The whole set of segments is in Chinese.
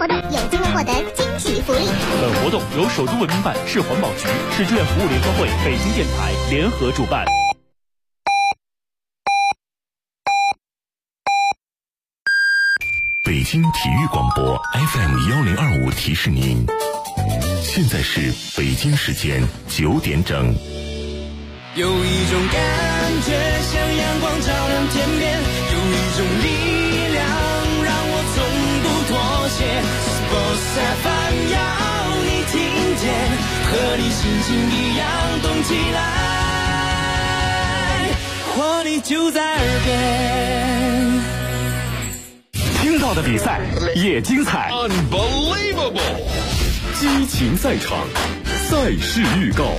活动有机会获得惊喜福利。 本活动由首都文明办、市环保局、市志愿服务联合会、北京电台联合主办。 北京体育广播 FM1025提示您，现在是北京时间9点整。 有一种感觉像阳光照亮天边，有一种力量让我从不妥协。Sports FM 要你听见，和你心情一样动起来，活力就在耳边。 听到的比赛也精彩 Unbelievable！ 激情赛场，赛事预告。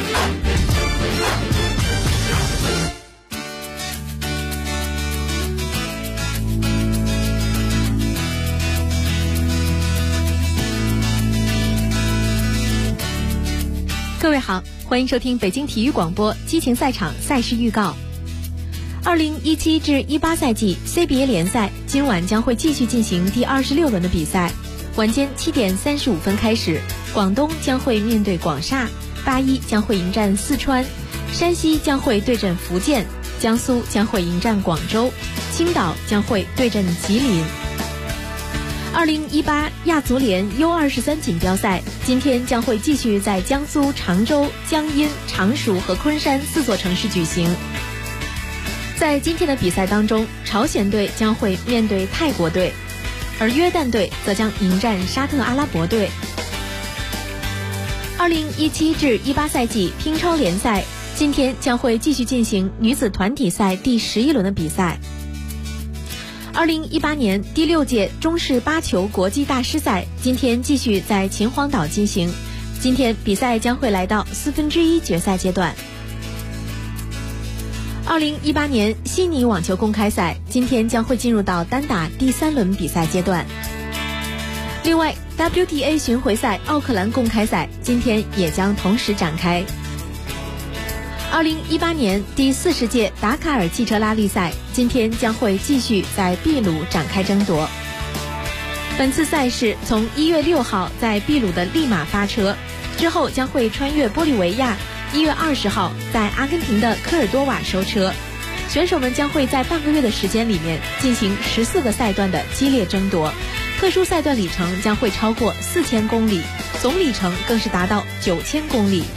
各位好，欢迎收听北京体育广播激情赛场赛事预告。2017至18赛季 CBA 联赛今晚将会继续进行第26轮的比赛，晚间7点35分开始，广东将会面对广厦，81将会迎战四川，山西将会对阵福建，江苏将会迎战广州，青岛将会对阵吉林。2018亚足联 U23 锦标赛今天将会继续在江苏常州、江阴、常熟和昆山4座城市举行。在今天的比赛当中，朝鲜队将会面对泰国队，而约旦队则将迎战沙特阿拉伯队。2017至18赛季乒超联赛今天将会继续进行女子团体赛第11轮的比赛。2018年第6届中式8球国际大师赛今天继续在秦皇岛进行，今天比赛将会来到1/4决赛阶段。2018年悉尼网球公开赛今天将会进入到单打第3轮比赛阶段。另外 WTA 巡回赛奥克兰公开赛今天也将同时展开。2018年第40届达喀尔汽车拉力赛今天将会继续在秘鲁展开争夺。本次赛事从1月6号在秘鲁的利马发车，之后将会穿越玻利维亚，1月20号在阿根廷的科尔多瓦收车。选手们将会在半个月的时间里面进行14个赛段的激烈争夺，特殊赛段里程将会超过4000公里，总里程更是达到9000公里。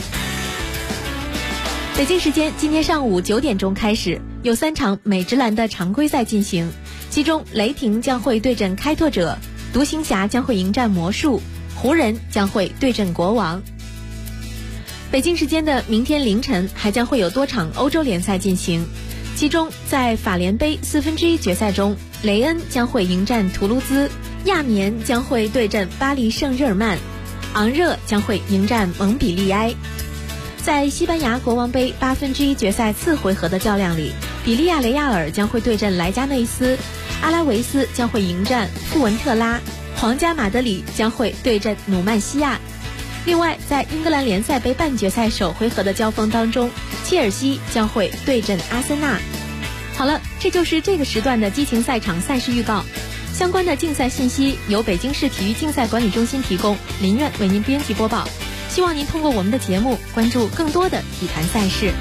北京时间今天上午9点钟开始，有3场美职篮的常规赛进行，其中雷霆将会对阵开拓者，独行侠将会迎战魔术，湖人将会对阵国王。北京时间的明天凌晨还将会有多场欧洲联赛进行，其中在法联杯1/4决赛中，雷恩将会迎战图卢兹，亚眠将会对阵巴黎圣日耳曼，昂热将会迎战蒙彼利埃。在西班牙国王杯1/8决赛次回合的较量里，比利亚雷亚尔将会对阵莱加内斯，阿拉维斯将会迎战富文特拉，皇家马德里将会对阵努曼西亚。另外在英格兰联赛杯半决赛首回合的交锋当中，切尔西将会对阵阿森纳。好了，这就是这个时段的激情赛场赛事预告。相关的竞赛信息由北京市体育竞赛管理中心提供，林苑为您编辑播报。希望您通过我们的节目关注更多的体坛赛事。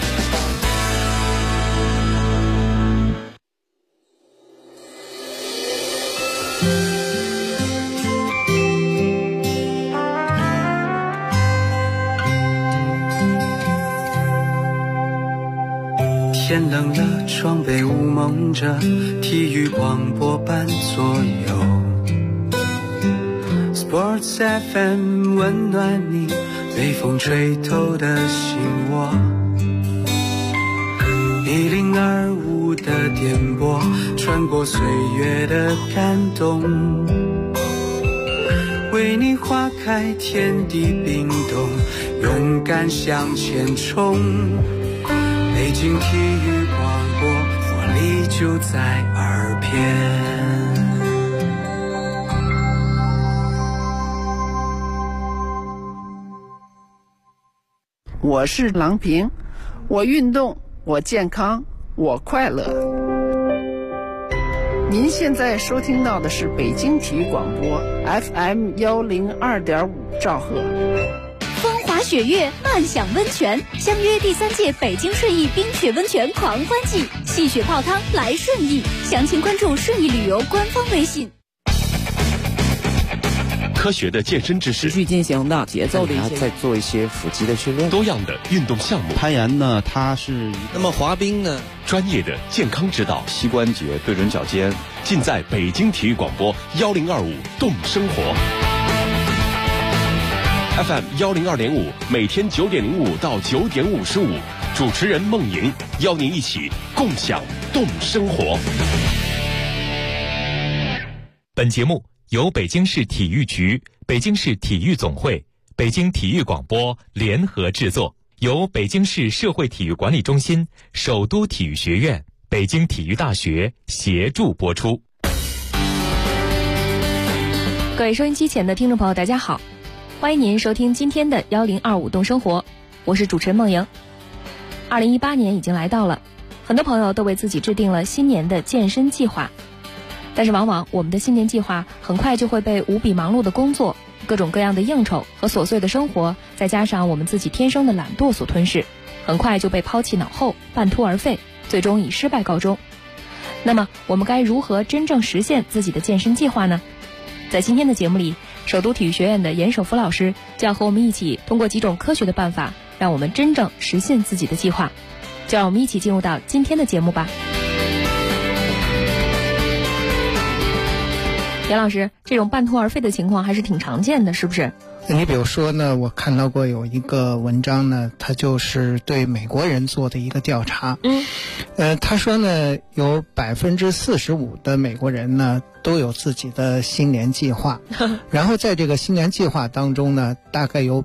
天冷了，窗被雾蒙着，体育广播伴左右。Sports FM 温暖你被风吹透的心窝，102.5的电波穿过岁月的感动，为你划开天地冰冻，勇敢向前冲。北京体育广播，活力就在耳边。 我是郎平，我运动，我健康，我快乐。 您现在收听到的是北京体育广播 FM 102.5兆赫。 风华雪月，漫享温泉，相约第3届北京顺义冰雪温泉狂欢季，戏雪泡汤来顺义，详情关注顺义旅游官方微信。 科学的健身知识， 持续进行的节奏的一些， 再做一些腹肌的训练， 多样的运动项目。 攀岩呢，它是那么滑冰呢， 专业的健康指导， 膝关节对准脚尖， 尽在北京体育广播1025动生活 FM 102.5，每天9点05到9点55，主持人孟莹邀您一起共享动生活。 本节目由北京市体育局、北京市体育总会、北京体育广播联合制作，由北京市社会体育管理中心、首都体育学院、北京体育大学协助播出。 各位收音机前的听众朋友，大家好，欢迎您收听今天的1025动生活，我是主持人孟莹。2018年已经来到了，很多朋友都为自己制定了新年的健身计划。但是往往我们的新年计划很快就会被无比忙碌的工作、各种各样的应酬和琐碎的生活，再加上我们自己天生的懒惰所吞噬，很快就被抛弃脑后，半途而废，最终以失败告终。那么我们该如何真正实现自己的健身计划呢？在今天的节目里，首都体育学院的严守福老师就要和我们一起通过几种科学的办法，让我们真正实现自己的计划。就让我们一起进入到今天的节目吧。严老师，这种半途而废的情况还是挺常见的，是不是？ 你比如说呢，我看到过有一个文章呢，它就是对美国人做的一个调查。他说呢，有45%的美国人呢都有自己的新年计划，然后在这个新年计划当中呢，大概有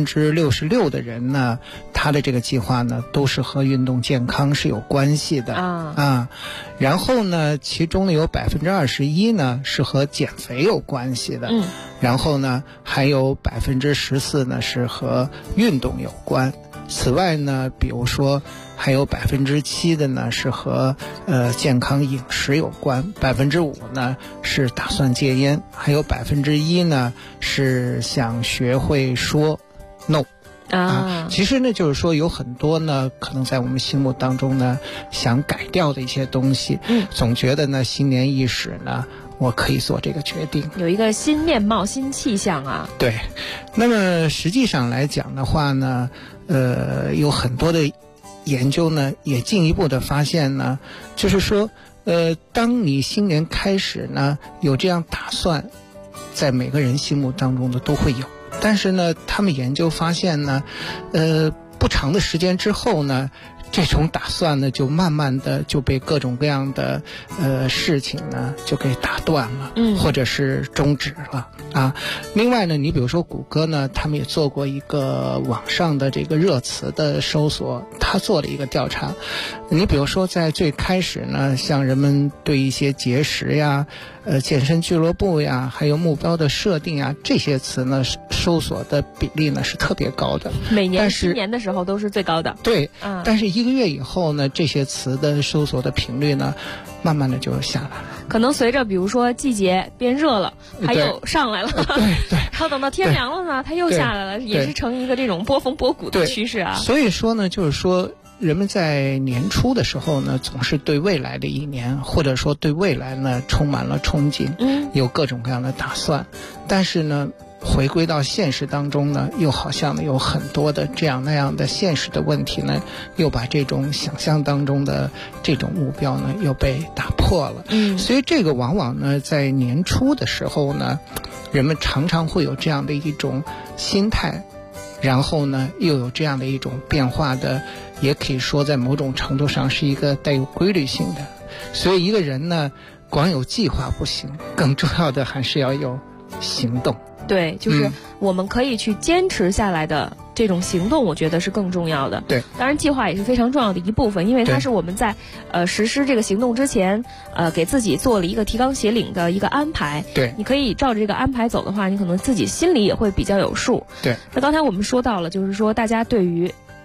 66%的人呢，他的这个计划呢都是和运动健康是有关系的然后呢，其中呢有21%呢是和减肥有关系的，然后呢还有14%呢是和运动有关。此外呢，比如说还有7%的呢是和健康饮食有关，5%呢是打算戒烟，还有1%呢是想学会说 no。其实呢就是说有很多呢可能在我们心目当中呢想改掉的一些东西，总觉得呢新年伊始呢我可以做这个决定， 有一个新面貌、新气象啊。 对，那么实际上来讲的话呢，有很多的研究呢也进一步的发现呢，就是说，当你新年开始呢有这样打算，在每个人心目当中的都会有，但是呢，他们研究发现呢，不长的时间之后呢，这种打算呢就慢慢的就被各种各样的事情呢就给打断了，或者是终止了啊。另外呢，你比如说谷歌呢，他们也做过一个网上的这个热词的搜索，他做了一个调查。你比如说在最开始呢，像人们对一些节食呀、健身俱乐部呀，还有目标的设定呀，这些词呢搜索的比例呢是特别高的， 每年新年的时候都是最高的。对，但是1个月以后呢，这些词的搜索的频率呢慢慢的就下来了，可能随着比如说季节变热了，它又上来了，对，然后等到天凉了呢，它又下来了，也是成一个这种波峰波谷的趋势啊。 所以说呢，就是说人们在年初的时候呢，总是对未来的一年，或者说对未来呢充满了憧憬，有各种各样的打算，但是呢回归到现实当中呢，又好像呢有很多的这样那样的现实的问题呢，又把这种想象当中的这种目标呢又被打破了。所以这个往往呢在年初的时候呢，人们常常会有这样的一种心态，然后呢又有这样的一种变化的，也可以说在某种程度上是一个带有规律性的。所以一个人呢光有计划不行，更重要的还是要有行动。 对，就是我们可以去坚持下来的这种行动，我觉得是更重要的。对，当然计划也是非常重要的一部分，因为它是我们在实施这个行动之前，给自己做了一个提纲挈领的一个安排。对，你可以照着这个安排走的话，你可能自己心里也会比较有数。对，那刚才我们说到了，就是说大家对于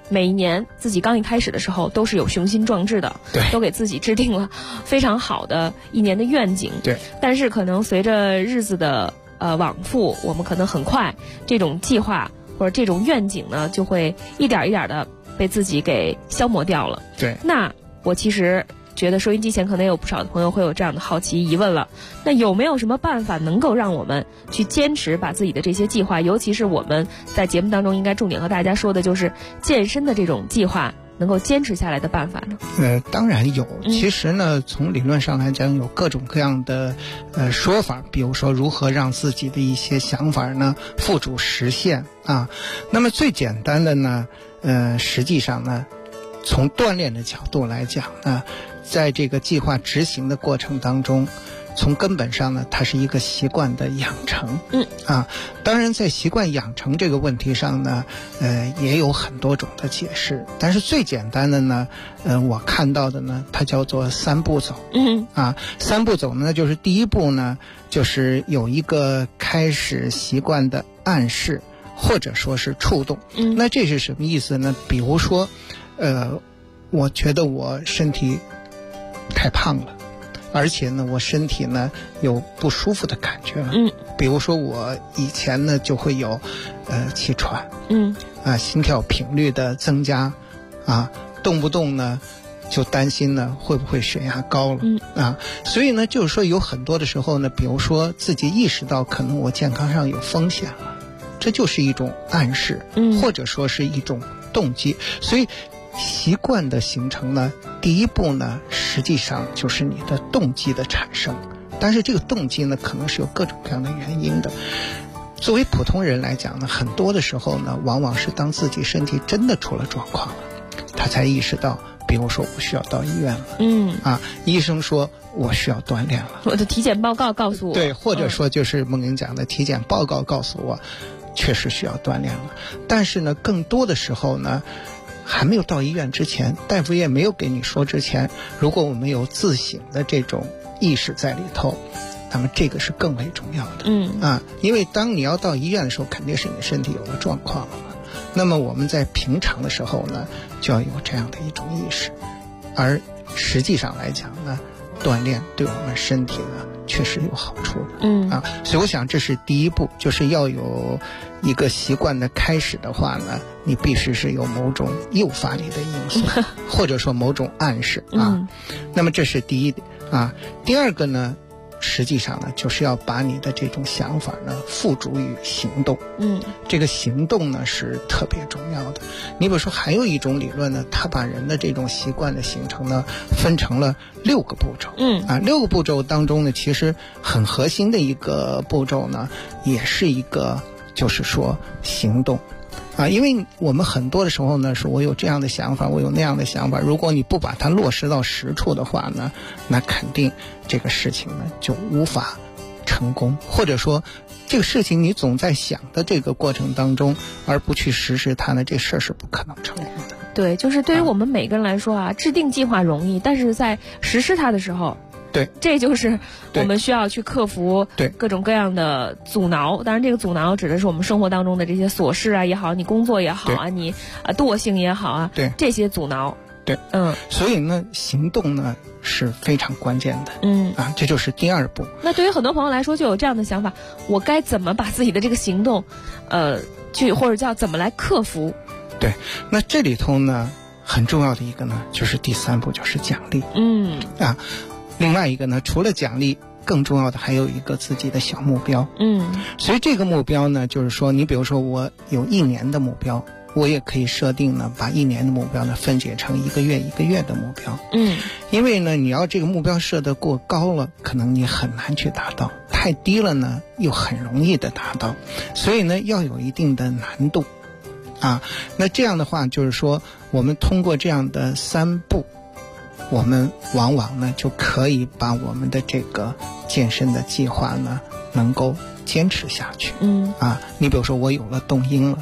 每一年自己刚一开始的时候都是有雄心壮志的， 对， 都给自己制定了非常好的一年的愿景， 对。 但是可能随着日子的往复，我们可能很快这种计划或者这种愿景呢，就会一点一点的被自己给消磨掉了。 对。 那我其实觉得收音机前可能有不少的朋友会有这样的好奇疑问了，那有没有什么办法能够让我们去坚持把自己的这些计划，尤其是我们在节目当中应该重点和大家说的就是健身的这种计划能够坚持下来的办法呢？ 当然有。其实呢，从理论上来讲，有各种各样的说法，比如说如何让自己的一些想法呢付诸实现啊。那么最简单的呢，实际上呢，从锻炼的角度来讲呢，在这个计划执行的过程当中，从根本上呢，它是一个习惯的养成。当然在习惯养成这个问题上呢，也有很多种的解释，但是最简单的呢，我看到的呢，它叫做3步走。3步走呢，就是第一步呢，就是有一个开始习惯的暗示，或者说是触动。那这是什么意思呢？比如说，我觉得我身体太胖了，而且呢，我身体呢有不舒服的感觉了。比如说我以前呢就会有气喘，心跳频率的增加，动不动呢就担心呢会不会血压高了。所以呢，就是说有很多的时候呢，比如说自己意识到可能我健康上有风险了，这就是一种暗示，或者说是一种动机。所以习惯的形成呢，第一步呢，实际上就是你的动机的产生。但是这个动机呢，可能是有各种各样的原因的。作为普通人来讲呢，很多的时候呢，往往是当自己身体真的出了状况了，他才意识到，比如说我需要到医院了。医生说我需要锻炼了， 我的体检报告告诉我。 对，或者说就是梦莹讲的体检报告告诉我，确实需要锻炼了。但是呢，更多的时候呢，还没有到医院之前，大夫也没有给你说之前，如果我们有自省的这种意识在里头，那么这个是更为重要的。因为当你要到医院的时候，肯定是你身体有了状况了嘛。那么我们在平常的时候呢，就要有这样的一种意识。而实际上来讲呢，锻炼对我们身体呢确实有好处的。所以我想这是第一步，就是要有一个习惯的开始的话呢，你必须是有某种诱发你的因素，或者说某种暗示。那么这是第一点。第二个呢，实际上呢，就是要把你的这种想法呢付诸于行动。这个行动呢是特别重要的。你比如说还有一种理论呢，它把人的这种习惯的形成呢分成了6个步骤。6个步骤当中呢，其实很核心的一个步骤呢，也是一个就是说行动。因为我们很多的时候呢，是我有这样的想法，我有那样的想法，如果你不把它落实到实处的话呢，那肯定这个事情呢就无法成功，或者说这个事情你总在想的这个过程当中，而不去实施它呢，这事儿是不可能成功的。 对，就是对于我们每个人来说制定计划容易，但是在实施它的时候， 对， 这就是我们需要去克服各种各样的阻挠。当然这个阻挠指的是我们生活当中的这些琐事也好，你工作也好你惰性也好对， 这些阻挠。 对，所以呢，行动呢是非常关键的。这就是第二步。 那对于很多朋友来说，就有这样的想法，我该怎么把自己的这个行动去或者叫怎么来克服？ 对，那这里头呢很重要的一个呢，就是第3步，就是奖励。另外一个呢，除了奖励，更重要的还有一个自己的小目标。所以这个目标呢，就是说你比如说我有1年的目标，我也可以设定呢，把1年的目标呢分解成1个月1个月的目标。因为呢，你要这个目标设得过高了，可能你很难去达到；太低了呢，又很容易的达到。所以呢，要有一定的难度。那这样的话，就是说我们通过这样的3步，我们往往呢就可以把我们的这个健身的计划呢能够坚持下去。你比如说我有了动因了，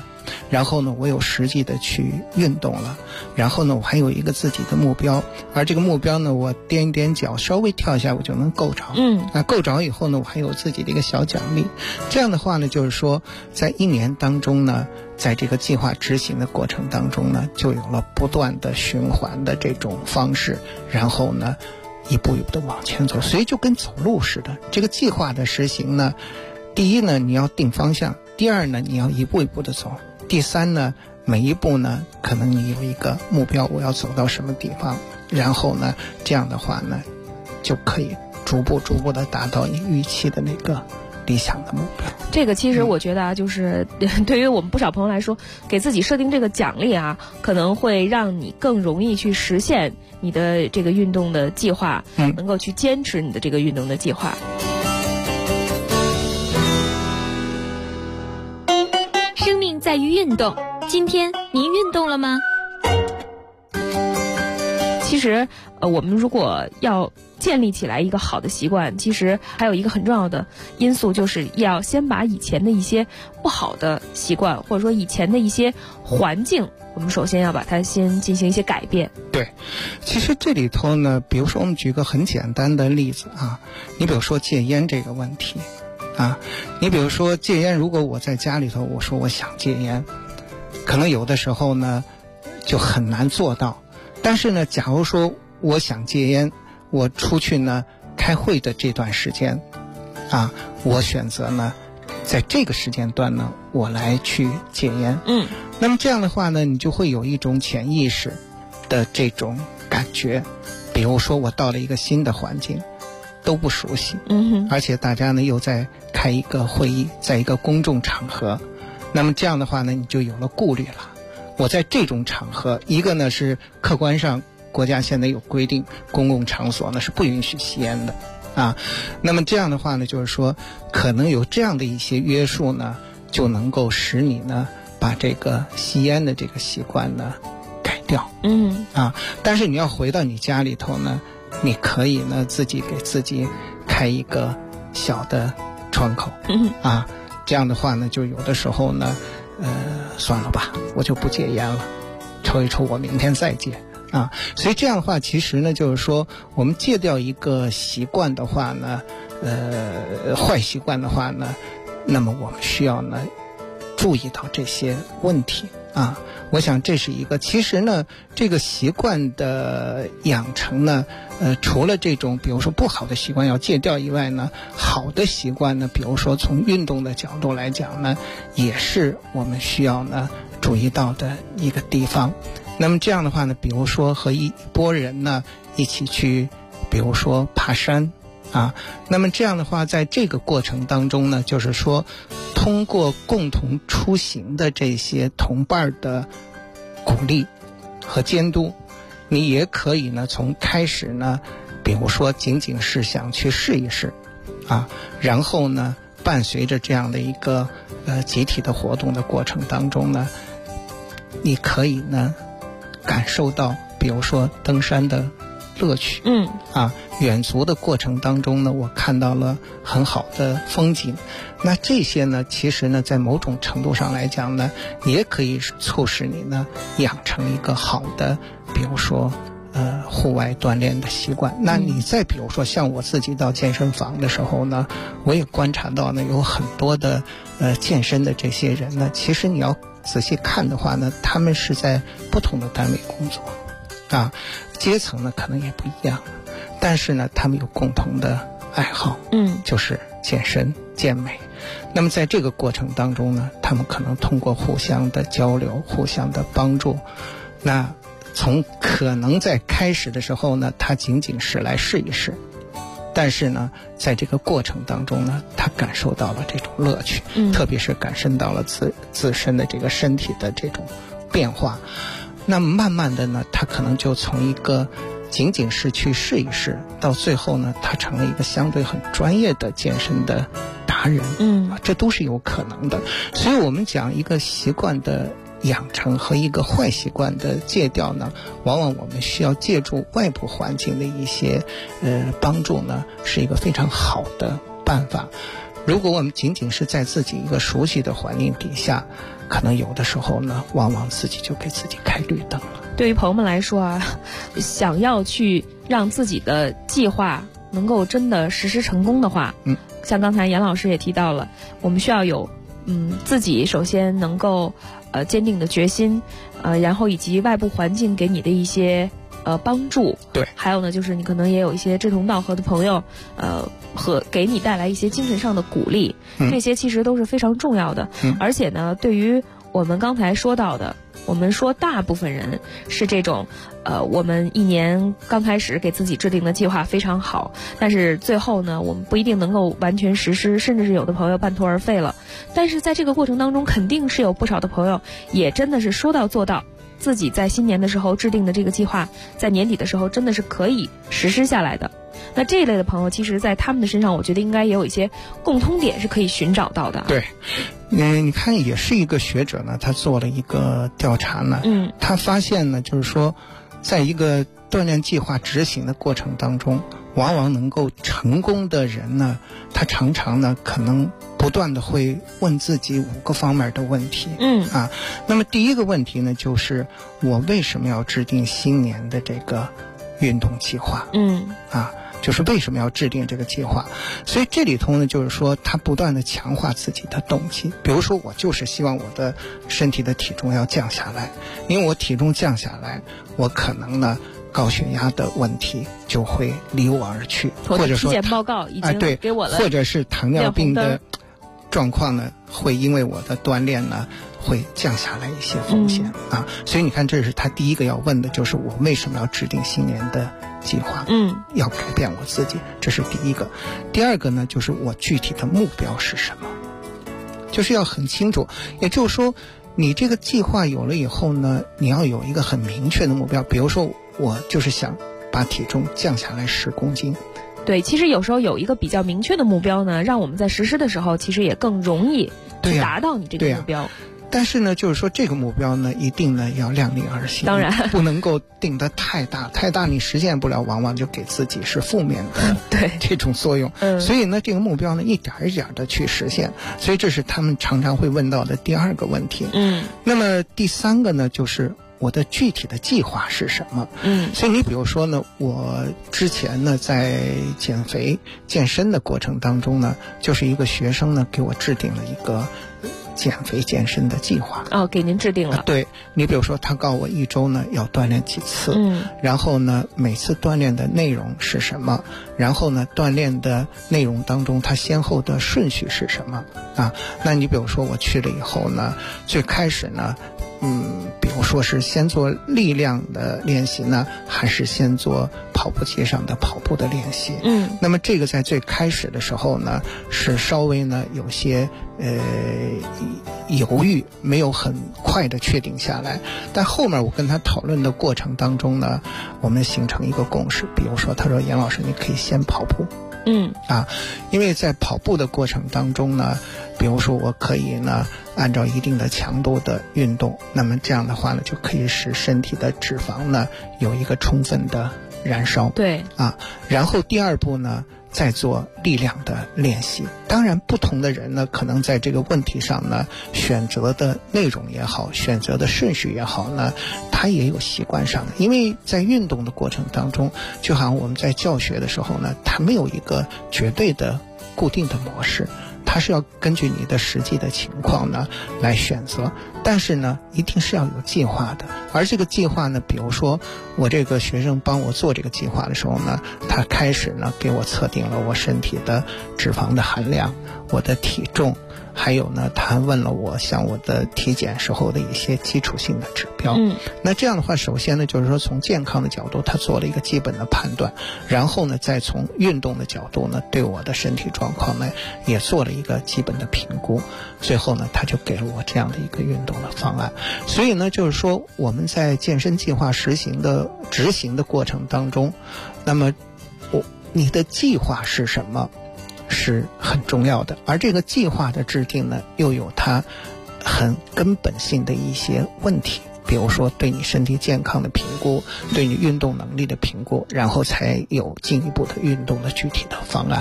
然后呢我有实际的去运动了，然后呢我还有一个自己的目标，而这个目标呢我踮一踮脚稍微跳一下我就能够着，够着以后呢我还有自己的一个小奖励。这样的话呢就是说在1年当中呢，在这个计划执行的过程当中呢，就有了不断的循环的这种方式，然后呢一步一步的往前走，所以就跟走路似的。这个计划的实行呢，第一呢你要定方向，第二呢你要一步一步的走，第三呢每一步呢可能你有一个目标，我要走到什么地方，然后呢这样的话呢就可以逐步的达到你预期的那个理想的目标。 这个其实我觉得啊，就是对于我们不少朋友来说，给自己设定这个奖励啊，可能会让你更容易去实现你的这个运动的计划，能够去坚持你的这个运动的计划。 生命在于运动，今天您运动了吗？ 其实我们如果要建立起来一个好的习惯，其实还有一个很重要的因素，就是要先把以前的一些不好的习惯，或者说以前的一些环境，我们首先要把它先进行一些改变。 对，其实这里头呢，比如说我们举个很简单的例子啊，你比如说戒烟这个问题啊，你比如说戒烟，如果我在家里头我说我想戒烟，可能有的时候呢就很难做到。但是呢假如说我想戒烟，我出去呢开会的这段时间啊，我选择呢在这个时间段呢我来去戒烟，那么这样的话呢你就会有一种潜意识的这种感觉。比如说我到了一个新的环境都不熟悉，而且大家呢又在开一个会议，在一个公众场合，那么这样的话呢你就有了顾虑了。我在这种场合，一个呢是客观上国家现在有规定，公共场所呢是不允许吸烟的啊。那么这样的话呢，就是说可能有这样的一些约束呢，就能够使你呢把这个吸烟的这个习惯呢改掉。但是你要回到你家里头呢，你可以呢自己给自己开一个小的窗口啊。这样的话呢，就有的时候呢算了吧，我就不戒烟了，抽一抽我明天再戒啊。所以这样的话其实呢就是说我们戒掉一个习惯的话呢坏习惯的话呢，那么我们需要呢注意到这些问题啊。我想这是一个，其实呢这个习惯的养成呢除了这种比如说不好的习惯要戒掉以外呢，好的习惯呢，比如说从运动的角度来讲呢，也是我们需要呢注意到的一个地方。那么这样的话呢，比如说和一拨人呢一起去比如说爬山啊，那么这样的话在这个过程当中呢，就是说通过共同出行的这些同伴的鼓励和监督，你也可以呢从开始呢比如说仅仅是想去试一试啊，然后呢伴随着这样的一个集体的活动的过程当中呢，你可以呢感受到比如说登山的乐趣，远足的过程当中呢，我看到了很好的风景。那这些呢，其实呢，在某种程度上来讲呢，也可以促使你呢养成一个好的，比如说户外锻炼的习惯。那你再比如说像我自己到健身房的时候呢，我也观察到呢，有很多的健身的这些人呢，其实你要仔细看的话呢，他们是在不同的单位工作啊，阶层呢可能也不一样，但是呢他们有共同的爱好，就是健身健美。那么在这个过程当中呢，他们可能通过互相的交流，互相的帮助，那从可能在开始的时候呢，他仅仅是来试一试，但是呢在这个过程当中呢，他感受到了这种乐趣，特别是感受到了自身的这个身体的这种变化。那么慢慢的呢，他可能就从一个仅仅是去试一试，到最后呢，他成了一个相对很专业的健身的达人，这都是有可能的。所以我们讲一个习惯的养成和一个坏习惯的戒掉呢，往往我们需要借助外部环境的一些帮助呢，是一个非常好的办法。 如果我们仅仅是在自己一个熟悉的环境底下，可能有的时候呢，往往自己就给自己开绿灯了。 对于朋友们来说啊，想要去让自己的计划能够真的实施成功的话，像刚才严老师也提到了，我们需要有自己首先能够坚定的决心，然后以及外部环境给你的一些帮助， 对， 还有呢就是你可能也有一些志同道合的朋友，和给你带来一些精神上的鼓励，这些其实都是非常重要的。而且呢，对于我们刚才说到的，我们说大部分人是这种，我们一年刚开始给自己制定的计划非常好，但是最后呢，我们不一定能够完全实施，甚至是有的朋友半途而废了。但是在这个过程当中，肯定是有不少的朋友也真的是说到做到，自己在新年的时候制定的这个计划，在年底的时候真的是可以实施下来的。那这一类的朋友，其实在他们的身上，我觉得应该也有一些共通点是可以寻找到的。 对，你看，也是一个学者呢，他做了一个调查呢，他发现呢，就是说，在一个锻炼计划执行的过程当中，往往能够成功的人呢，他常常呢，可能不断的会问自己5个方面的问题。那么第一个问题呢，就是我为什么要制定新年的这个运动计划？就是为什么要制定这个计划？所以这里头呢，就是说他不断的强化自己的动机。比如说，我就是希望我的身体的体重要降下来，因为我体重降下来，我可能呢高血压的问题就会离我而去，或者说体检报告已经给我了， 或者是糖尿病的状况呢，会因为我的锻炼呢会降下来一些风险所以你看，这是他第一个要问的，就是我为什么要制定新年的计划？要改变我自己，这是第一个。第二个呢，就是我具体的目标是什么，就是要很清楚。也就是说，你这个计划有了以后呢，你要有一个很明确的目标。比如说，我就是想把体重降下来10公斤。 对，其实有时候有一个比较明确的目标呢，让我们在实施的时候，其实也更容易去达到你这个目标。 但是呢，就是说这个目标呢，一定呢要量力而行， 当然不能够定得太大，太大你实现不了，往往就给自己是负面的对这种作用。所以呢，这个目标呢，一点一点的去实现。所以这是他们常常会问到的第二个问题。那么第三个呢，就是我的具体的计划是什么？所以你比如说呢，我之前呢在减肥健身的过程当中呢，就是一个学生呢给我制定了一个减肥健身的计划。 给您制定了。 对，你比如说他告诉我1周呢要锻炼几次，然后呢每次锻炼的内容是什么，然后呢锻炼的内容当中它先后的顺序是什么那你比如说我去了以后呢，最开始呢比如说是先做力量的练习呢，还是先做跑步机上的跑步的练习？那么这个在最开始的时候呢，是稍微呢有些犹豫，没有很快的确定下来。但后面我跟他讨论的过程当中呢，我们形成一个共识。比如说，他说：“严老师，你可以先跑步。”因为在跑步的过程当中呢，比如说我可以呢按照一定的强度的运动，那么这样的话呢，就可以使身体的脂肪呢有一个充分的燃烧。 对然后第二步呢，再做力量的练习。当然不同的人呢，可能在这个问题上呢，选择的内容也好，选择的顺序也好呢，他也有习惯上的。因为在运动的过程当中，就好像我们在教学的时候呢，它没有一个绝对的固定的模式，它是要根据你的实际的情况呢来选择，但是呢一定是要有计划的。而这个计划呢，比如说我这个学生帮我做这个计划的时候呢，他开始呢给我测定了我身体的脂肪的含量，我的体重，还有呢他还问了我像我的体检时候的一些基础性的指标。那这样的话，首先呢就是说从健康的角度他做了一个基本的判断，然后呢再从运动的角度呢对我的身体状况呢也做了一个基本的评估，最后呢他就给了我这样的一个运动的方案。所以呢就是说我们在健身计划执行的过程当中，那么你的计划是什么是很重要的，而这个计划的制定呢又有它很根本性的一些问题，比如说对你身体健康的评估，对你运动能力的评估，然后才有进一步的运动的具体的方案。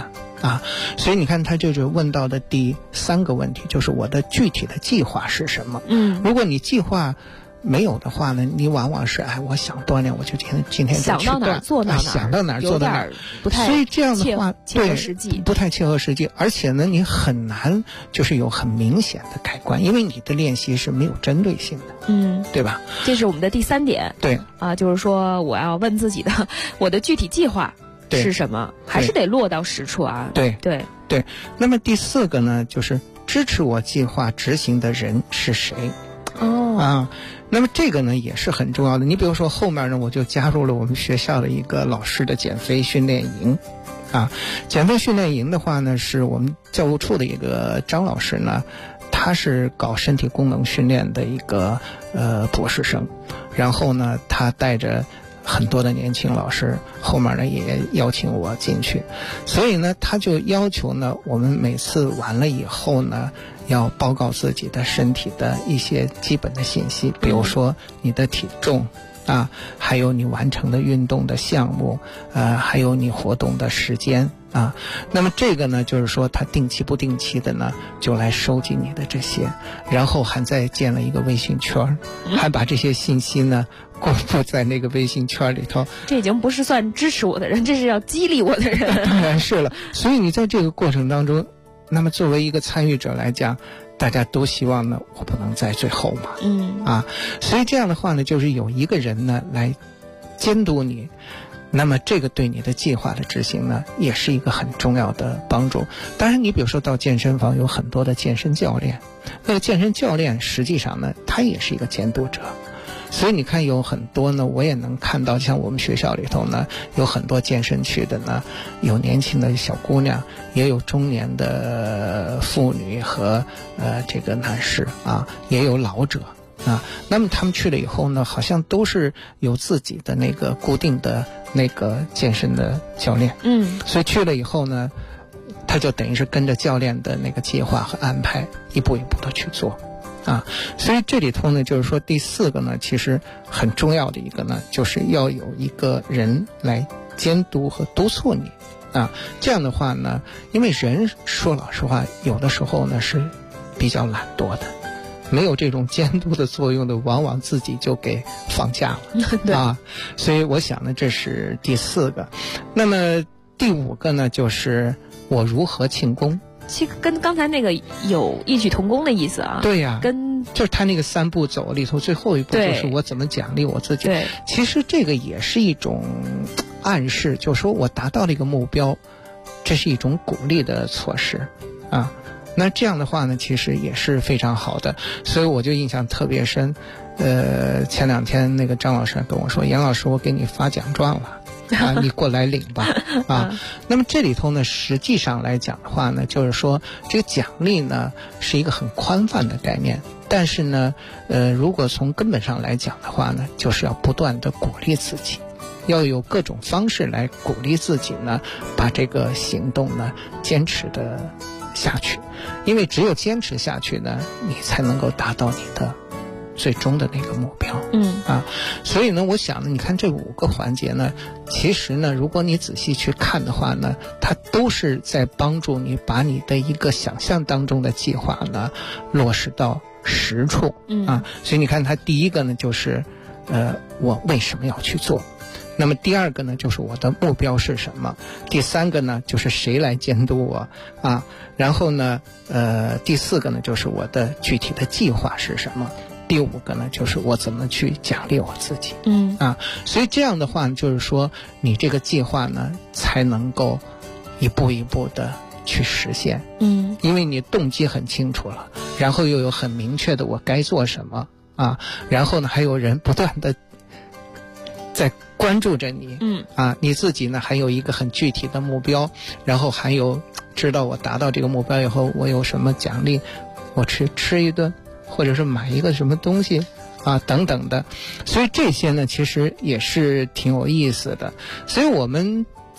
所以你看他就是问到的第3个问题，就是我的具体的计划是什么。如果你计划没有的话呢，你往往是我想锻炼，我就今天就去想到哪儿做到哪儿， 想到哪儿做到哪儿， 不太所以这样的话切合实际， 不太切合实际，而且呢，你很难就是有很明显的改观，因为你的练习是没有针对性的，对吧？ 这是我们的第3点。 对就是说我要问自己的，我的具体计划是什么，还是得落到实处啊。 对。那么第4个呢，就是支持我计划执行的人是谁？那么这个呢也是很重要的。你比如说后面呢，我就加入了我们学校的一个老师的减肥训练营。减肥训练营的话呢，是我们教务处的一个张老师呢，他是搞身体功能训练的一个博士生，然后呢他带着很多的年轻老师，后面呢也邀请我进去，所以呢他就要求呢我们每次完了以后呢，要报告自己的身体的一些基本的信息，比如说你的体重还有你完成的运动的项目，还有你活动的时间那么这个呢，就是说他定期不定期的呢，就来收集你的这些，然后还再建了一个微信圈，还把这些信息呢公布在那个微信圈里头。 这已经不是算支持我的人，这是要激励我的人。 当然是了。所以你在这个过程当中，那么作为一个参与者来讲，大家都希望呢，我不能在最后嘛，所以这样的话呢，就是有一个人呢来监督你，那么这个对你的计划的执行呢，也是一个很重要的帮助。当然，你比如说到健身房，有很多的健身教练，那个健身教练实际上呢，他也是一个监督者。所以你看有很多呢，我也能看到，像我们学校里头呢，有很多健身区的呢，有年轻的小姑娘，也有中年的妇女和这个男士也有老者那么他们去了以后呢，好像都是有自己的那个固定的那个健身的教练，所以去了以后呢，他就等于是跟着教练的那个计划和安排，一步一步的去做。所以这里头呢，就是说第4个呢，其实很重要的一个呢，就是要有一个人来监督和督促你这样的话呢，因为人说老实话，有的时候呢是比较懒惰的，没有这种监督的作用的，往往自己就给放假了所以我想呢，这是第4个。那么第5个呢，就是我如何庆功。 其实跟刚才那个有异曲同工的意思对呀， 跟就是他那个3步走里头最后一步就是我怎么奖励我自己。其实这个也是一种暗示，就是说我达到了一个目标，这是一种鼓励的措施那这样的话呢，其实也是非常好的。所以我就印象特别深，前2天那个张老师跟我说，严老师，我给你发奖状了你过来领吧那么这里头呢，实际上来讲的话呢，就是说这个奖励呢是一个很宽泛的概念，但是呢如果从根本上来讲的话呢，就是要不断的鼓励自己，要有各种方式来鼓励自己呢，把这个行动呢坚持的下去，因为只有坚持下去呢，你才能够达到你的最终的那个目标所以呢，我想呢，你看这5个环节呢，其实呢，如果你仔细去看的话呢，它都是在帮助你把你的一个想象当中的计划呢落实到实处所以你看它第1个呢，就是我为什么要去做，那么第2个呢，就是我的目标是什么，第3个呢，就是谁来监督我然后呢第4个呢，就是我的具体的计划是什么，第5个呢，就是我怎么去奖励我自己所以这样的话就是说你这个计划呢才能够一步一步的去实现因为你动机很清楚了，然后又有很明确的我该做什么然后呢还有人不断的在关注着你你自己呢还有一个很具体的目标，然后还有知道我达到这个目标以后我有什么奖励，我去吃一顿，或者是买一个什么东西等等的，所以这些呢其实也是挺有意思的。所以我们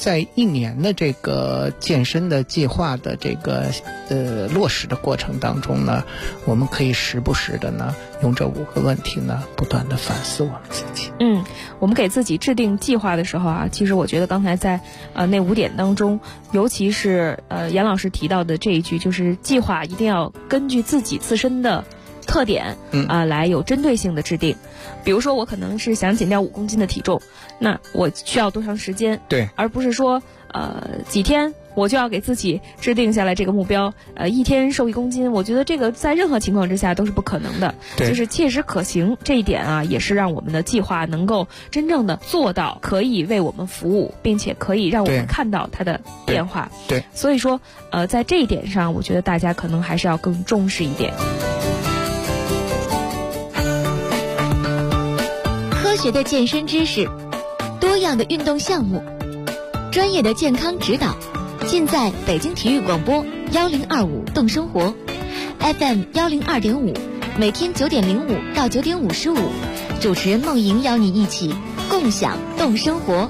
在1年的这个健身的计划的这个落实的过程当中呢，我们可以时不时的呢用这5个问题呢不断的反思我们自己。 我们给自己制定计划的时候啊，其实我觉得刚才在那5点当中，尤其是严老师提到的这一句，就是计划一定要根据自己自身的特点来有针对性的制定。比如说我可能是想减掉5公斤的体重，那我需要多长时间？ 对， 而不是说几天我就要给自己制定下来这个目标，1天瘦1公斤，我觉得这个在任何情况之下都是不可能的。就是切实可行这一点啊，也是让我们的计划能够真正的做到可以为我们服务，并且可以让我们看到它的变化。 对， 所以说在这一点上，我觉得大家可能还是要更重视一点。 科学的健身知识，多样的运动项目，专业的健康指导，尽在北京体育广播1025动生活 FM 102.5，每天9点05到9点55，主持人梦莹邀你一起共享动生活。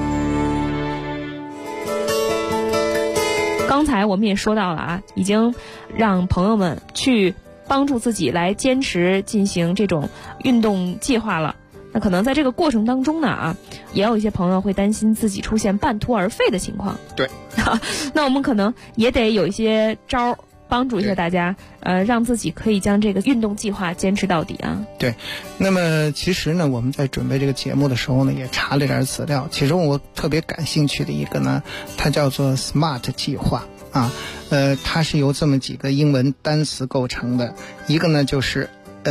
刚才我们也说到了啊，已经让朋友们去帮助自己来坚持进行这种运动计划了。那可能在这个过程当中呢也有一些朋友会担心自己出现半途而废的情况。 对， 那我们可能也得有一些招帮助一下大家，让自己可以将这个运动计划坚持到底啊。 对，那么其实呢，我们在准备这个节目的时候呢，也查了点资料，其中我特别感兴趣的一个呢，它叫做 SMART 计划啊，它是由这么几个英文单词构成的，一个呢就是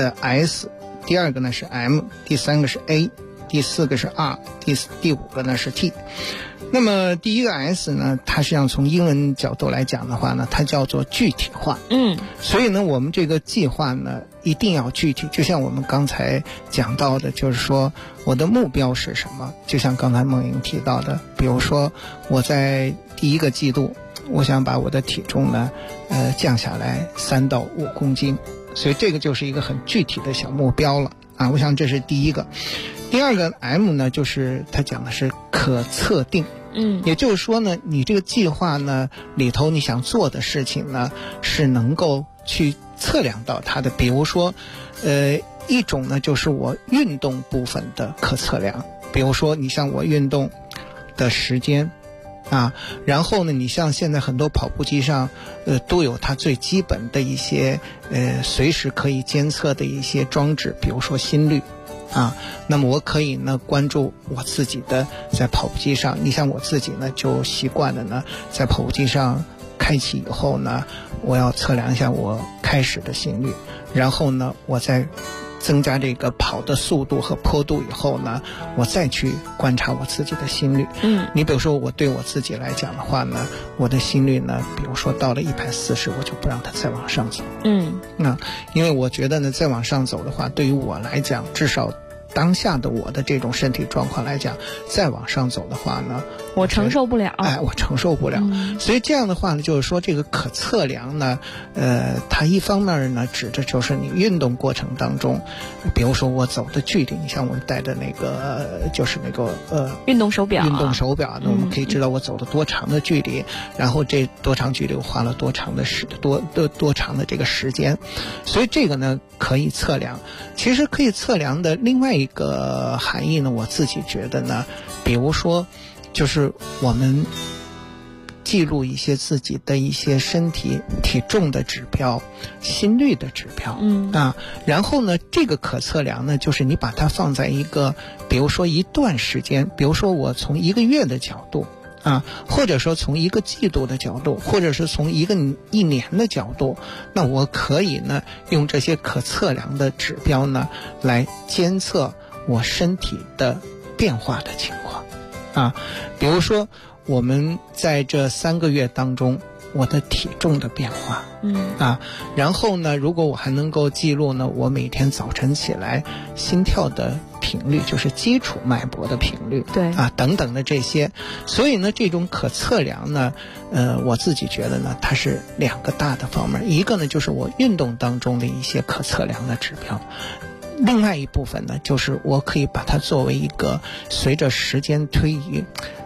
S， 第2个呢是 M， 第3个是 A， 第4个是 R， 第5个呢是 T。那么第一个 S 呢，它实际上从英文角度来讲的话呢，它叫做具体化。所以呢，我们这个计划呢一定要具体，就像我们刚才讲到的，就是说我的目标是什么，就像刚才梦莹提到的，比如说我在第1个季度，我想把我的体重呢降下来3到5公斤，所以这个就是一个很具体的小目标了啊，我想这是第1个。第2个 M 呢，就是它讲的是可测定。也就是说呢，你这个计划呢里头你想做的事情呢是能够去测量到它的。比如说一种呢就是我运动部分的可测量，比如说你像我运动的时间啊，然后呢你像现在很多跑步机上都有它最基本的一些随时可以监测的一些装置，比如说心率啊，那么我可以呢关注我自己的在跑步机上，你像我自己呢就习惯了呢在跑步机上开启以后呢，我要测量一下我开始的心率，然后呢我再增加这个跑的速度和坡度以后呢，我再去观察我自己的心率。你比如说我对我自己来讲的话呢，我的心率呢比如说到了140，我就不让它再往上走。因为我觉得呢再往上走的话，对于我来讲，至少当下的我的这种身体状况来讲，再往上走的话呢， 我承受不了。 我承受不了。所以这样的话呢，就是说这个可测量呢，它一方面呢指的就是你运动过程当中，比如说我走的距离，你像我们戴的那个就是那个运动手表， 那我们可以知道我走了多长的距离，然后这多长距离我花了多长的多长的这个时间，所以这个呢可以测量。其实可以测量的另外一个含义呢，我自己觉得呢，比如说就是我们记录一些自己的一些身体体重的指标、心率的指标然后呢这个可测量呢，就是你把它放在一个比如说一段时间，比如说我从1个月的角度或者说从1个季度的角度，或者是从1年的角度，那我可以呢用这些可测量的指标呢来监测我身体的变化的情况比如说我们在这3个月当中我的体重的变化然后呢如果我还能够记录呢我每天早晨起来心跳的频率，就是基础脉搏的频率， 对等等的这些。所以呢这种可测量呢我自己觉得呢它是2个大的方面，一个呢就是我运动当中的一些可测量的指标，另外一部分呢就是我可以把它作为一个随着时间推移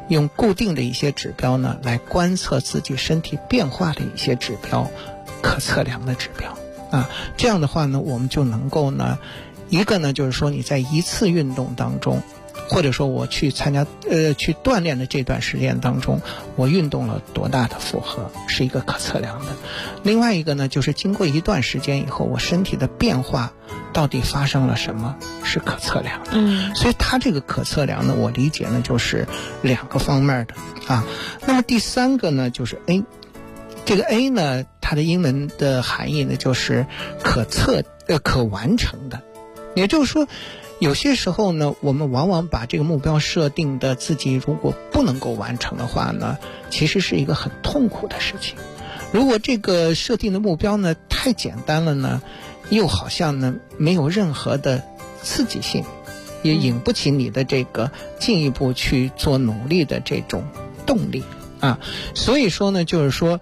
用固定的一些指标呢来观测自己身体变化的一些指标，可测量的指标啊。这样的话呢，我们就能够呢，一个呢就是说你在一次运动当中，或者说我去参加去锻炼的这段时间当中，我运动了多大的负荷，是一个可测量的。另外一个呢，就是经过一段时间以后，我身体的变化到底发生了什么，是可测量的。所以它这个可测量呢，我理解呢就是两个方面的啊。那么第三个呢就是 A， 这个 A 呢，它的英文的含义呢就是可完成的，也就是说。有些时候呢，我们往往把这个目标设定的自己如果不能够完成的话呢，其实是一个很痛苦的事情。如果这个设定的目标呢太简单了呢，又好像呢没有任何的刺激性，也引不起你的这个进一步去做努力的这种动力啊。所以说呢，就是说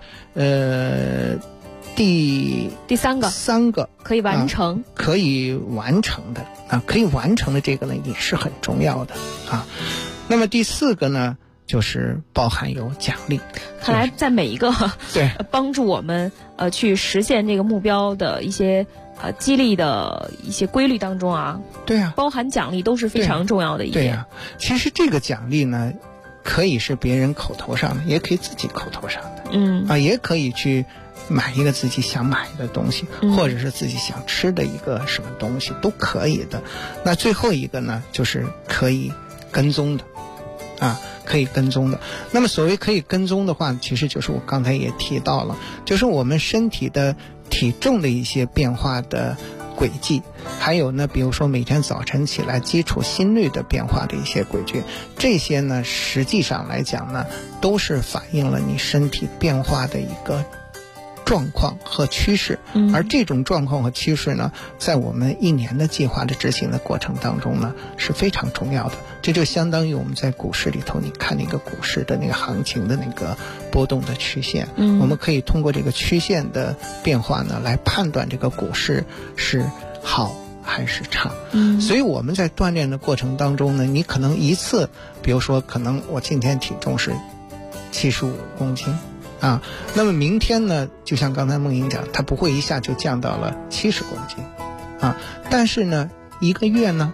第三个可以完成， 可以完成的啊，可以完成的这个呢也是很重要的啊。那么第四个呢，就是包含有奖励。 看来在每一个对帮助我们去实现这个目标的一些激励的一些规律当中啊， 对啊， 包含奖励都是非常重要的一点。 对啊，其实这个奖励呢，可以是别人口头上的，也可以自己口头上的，也可以去买一个自己想买的东西，或者是自己想吃的一个什么东西都可以的。那最后一个呢，就是可以跟踪的啊，可以跟踪的。那么所谓可以跟踪的话，其实就是我刚才也提到了，就是我们身体的体重的一些变化的轨迹，还有呢比如说每天早晨起来基础心率的变化的一些轨迹，这些呢实际上来讲呢都是反映了你身体变化的一个状况和趋势，而这种状况和趋势呢，在我们一年的计划的执行的过程当中呢，是非常重要的。这就相当于我们在股市里头，你看那个股市的那个行情的那个波动的曲线，我们可以通过这个曲线的变化呢，来判断这个股市是好还是差。所以我们在锻炼的过程当中呢，你可能一次，比如说可能我今天体重是75公斤。啊，那么明天呢，就像刚才梦莹讲，它不会一下就降到了70公斤，啊，但是呢，1个月呢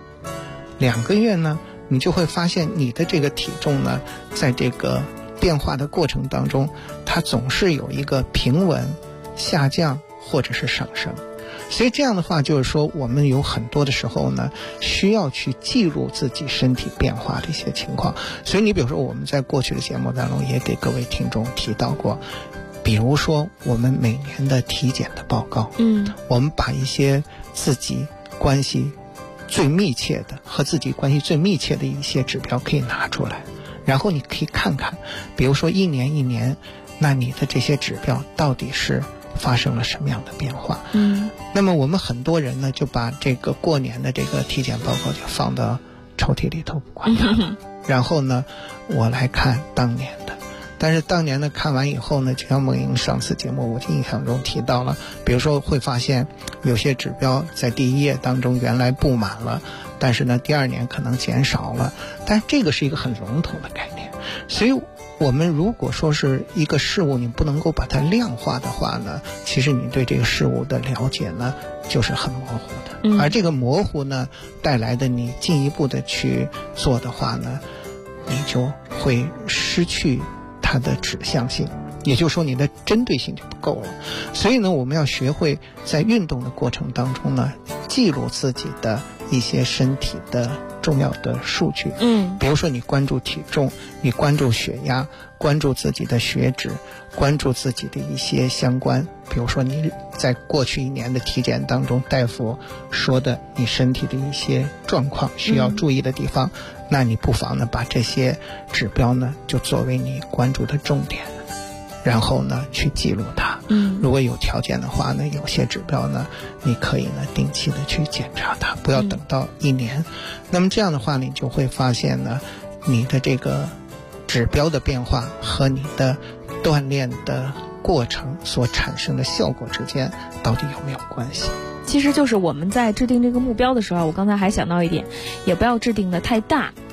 ，2个月呢，你就会发现你的这个体重呢，在这个变化的过程当中，它总是有一个平稳下降或者是上升。所以这样的话，就是说我们有很多的时候呢，需要去记录自己身体变化的一些情况。所以你比如说我们在过去的节目当中也给各位听众提到过，比如说我们每年的体检的报告，我们把一些自己关系最密切的和自己关系最密切的一些指标可以拿出来，然后你可以看看，比如说一年，那你的这些指标到底是发生了什么样的变化？那么我们很多人呢，就把这个过年的这个体检报告就放到抽屉里头不管它了，然后呢，我来看当年的。但是当年呢，看完以后呢，就像梦莹上次节目我印象中提到了，比如说会发现有些指标在第一页当中原来布满了，但是呢，第2年可能减少了。但这个是一个很笼统的概念，所以我们如果说是一个事物，你不能够把它量化的话呢，其实你对这个事物的了解呢，就是很模糊的。而这个模糊呢，带来的你进一步的去做的话呢，你就会失去它的指向性，也就是说你的针对性就不够了。所以呢，我们要学会在运动的过程当中呢，记录自己的一些身体的重要的数据，比如说你关注体重，你关注血压，关注自己的血脂，关注自己的一些相关，比如说你在过去1年的体检当中，大夫说的你身体的一些状况需要注意的地方，那你不妨呢把这些指标呢就作为你关注的重点，然后呢去记录它。如果有条件的话呢，有些指标呢，你可以呢定期的去检查它，不要等到1年。那么这样的话，你就会发现呢，你的这个指标的变化和你的锻炼的过程所产生的效果之间到底有没有关系。 其实就是我们在制定这个目标的时候，我刚才还想到一点，也不要制定的太大。 对，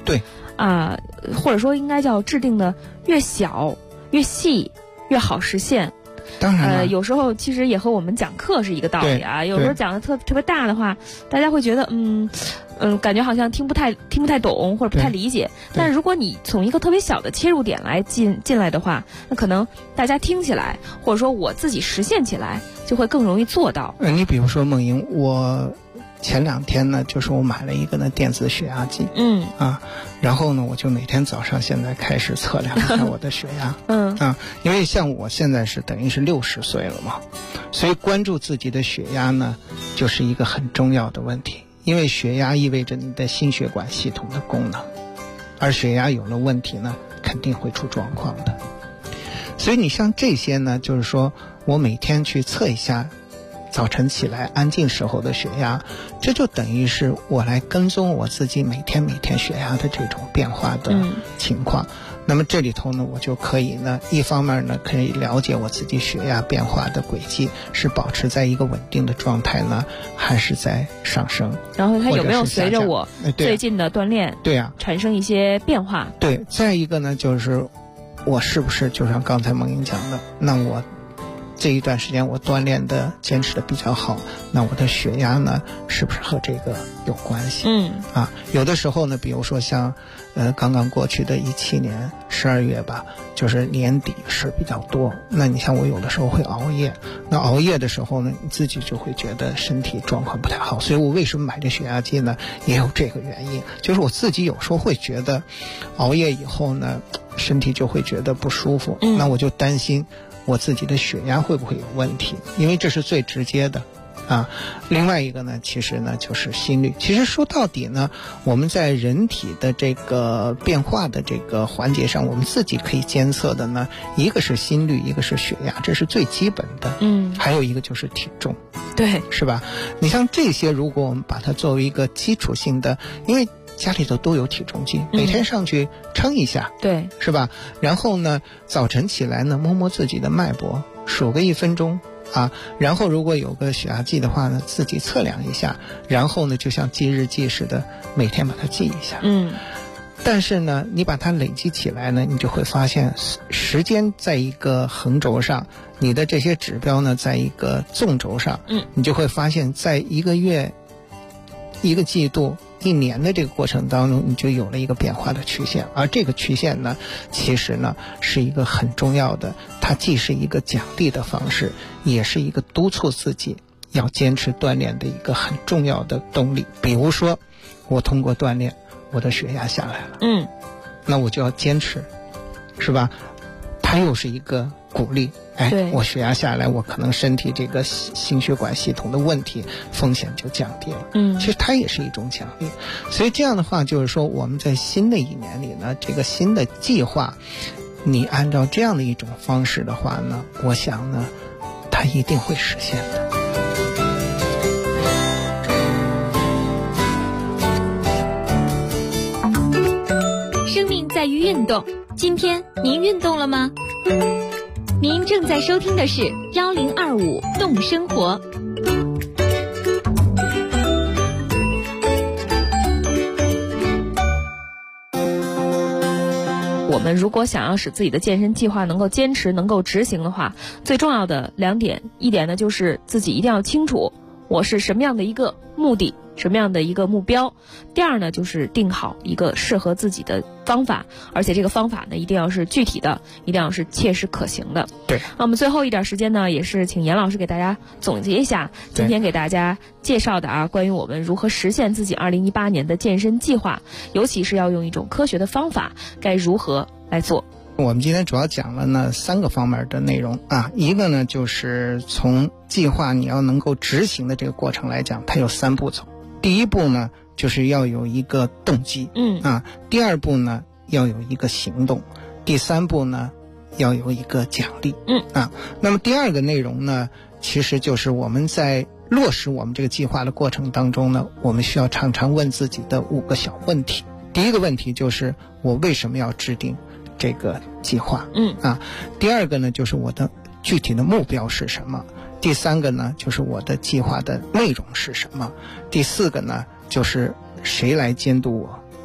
或者说应该叫制定的越小越细越好实现。 当然有时候其实也和我们讲课是一个道理啊。有时候讲的特别大的话，大家会觉得感觉好像听不太懂或者不太理解。但是如果你从一个特别小的切入点来进来的话，那可能大家听起来或者说我自己实现起来就会更容易做到。 你比如说梦莹，我前2天呢，就是我买了一个电子血压计，然后呢，我就每天早上现在开始测量一下我的血压，因为像我现在是等于是60岁了嘛，所以关注自己的血压呢，就是一个很重要的问题，因为血压意味着你的心血管系统的功能，而血压有了问题呢，肯定会出状况的。所以你像这些呢，就是说我每天去测一下早晨起来安静时候的血压，这就等于是我来跟踪我自己每天血压的这种变化的情况。那么这里头呢，我就可以呢，一方面呢，可以了解我自己血压变化的轨迹是保持在一个稳定的状态呢，还是在上升， 然后它有没有随着我最近的锻炼产生一些变化。 对，再一个呢，就是我是不是就像刚才梦莹讲的，那我这一段时间我锻炼的坚持的比较好，那我的血压呢是不是和这个有关系？有的时候呢，比如说像刚刚过去的17年12月吧，就是年底是比较多，那你像我有的时候会熬夜，那熬夜的时候呢，你自己就会觉得身体状况不太好，所以我为什么买这血压计呢，也有这个原因，就是我自己有时候会觉得熬夜以后呢，身体就会觉得不舒服，那我就担心我自己的血压会不会有问题，因为这是最直接的另外一个呢，其实呢就是心率。其实说到底呢，我们在人体的这个变化的这个环节上，我们自己可以监测的呢，一个是心率，一个是血压，这是最基本的。还有一个就是体重， 对， 是吧？你像这些，如果我们把它作为一个基础性的，因为家里头都有体重计，每天上去称一下， 对， 是吧？然后呢，早晨起来呢，摸摸自己的脉搏，数个1分钟。然后如果有个血压计的话呢，自己测量一下，然后呢就像记日记似的，每天把它记一下。但是呢，你把它累积起来呢，你就会发现时间在一个横轴上，你的这些指标呢在一个纵轴上，你就会发现在1个月、1个季度、1年的这个过程当中，你就有了一个变化的曲线，而这个曲线呢，其实呢是一个很重要的，它既是一个奖励的方式，也是一个督促自己要坚持锻炼的一个很重要的动力。比如说，我通过锻炼，我的血压下来了，那我就要坚持，是吧？它又是一个鼓励。我血压下来，我可能身体这个心血管系统的问题风险就降低了。其实它也是一种奖励。所以这样的话，就是说我们在新的1年里呢，这个新的计划，你按照这样的一种方式的话呢，我想呢，它一定会实现的。 生命在于运动，今天您运动了吗？您正在收听的是1025动生活。 我们如果想要使自己的健身计划能够坚持、能够执行的话，最重要的2点，一点呢就是自己一定要清楚我是什么样的一个目的，什么样的一个目标。第二呢，就是定好一个适合自己的方法，而且这个方法呢一定要是具体的，一定要是切实可行的。 对， 那我们最后一点时间呢，也是请严老师给大家总结一下今天给大家介绍的关于我们如何实现自己2018年的健身计划，尤其是要用一种科学的方法，该如何来做。 我们今天主要讲了呢3个方面的内容一个呢就是从计划你要能够执行的这个过程来讲，它有3步走。第一步呢就是要有一个动机，第二步呢要有一个行动，第3步呢要有一个奖励，那么第2个内容呢，其实就是我们在落实我们这个计划的过程当中呢，我们需要常常问自己的5个小问题。第一个问题就是我为什么要制定这个计划？第2个呢就是我的具体的目标是什么？第3个呢就是我的计划的内容是什么？第4个呢就是谁来监督我？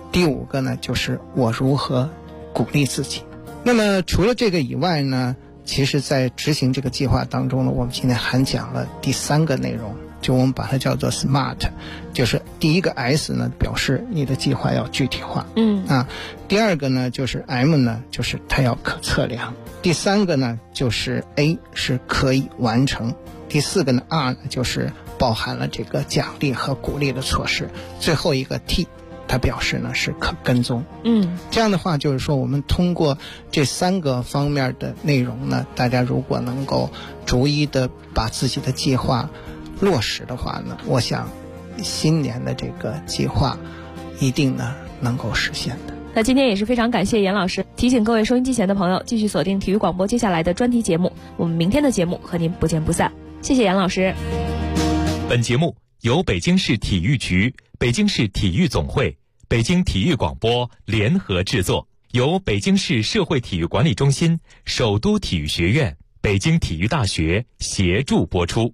第5个呢就是我如何鼓励自己。那么除了这个以外呢，其实在执行这个计划当中呢，我们今天还讲了第3个内容，就我们把它叫做 SMART， 就是第一个 S 呢表示你的计划要具体化，第2个呢就是 M 呢就是它要可测量，第3个呢就是 A 是可以完成，第4个呢 R 呢就是包含了这个奖励和鼓励的措施，最后一个 T它表示呢是可跟踪。这样的话就是说，我们通过这3个方面的内容呢，大家如果能够逐一的把自己的计划落实的话呢，我想新年的这个计划一定呢能够实现的。 那今天也是非常感谢严老师，提醒各位收音机前的朋友继续锁定体育广播接下来的专题节目，我们明天的节目和您不见不散。谢谢严老师。 本节目由北京市体育局、北京市体育总会、北京体育广播联合制作，由北京市社会体育管理中心、首都体育学院、北京体育大学协助播出。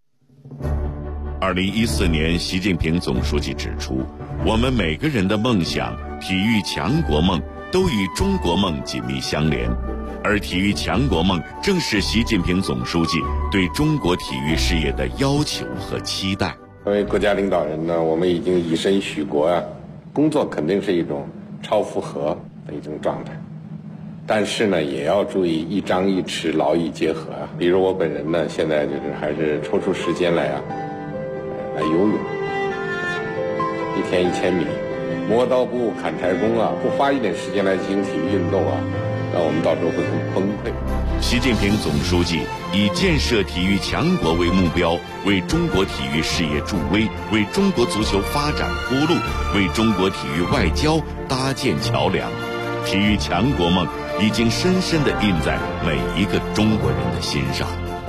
2014年，习近平总书记指出，我们每个人的梦想、体育强国梦都与中国梦紧密相连，而体育强国梦正是习近平总书记对中国体育事业的要求和期待。 作为国家领导人呢，我们已经以身许国啊，工作肯定是一种超负荷的一种状态，但是呢，也要注意一张一弛，劳逸结合啊。比如我本人呢，现在就是还是抽出时间来来游泳，1天1000米，磨刀不误砍柴工啊，不花一点时间来进行体育运动啊，那我们到时候会很崩溃。 习近平总书记以建设体育强国为目标，为中国体育事业助威，为中国足球发展铺路，为中国体育外交搭建桥梁。体育强国梦已经深深地印在每一个中国人的心上。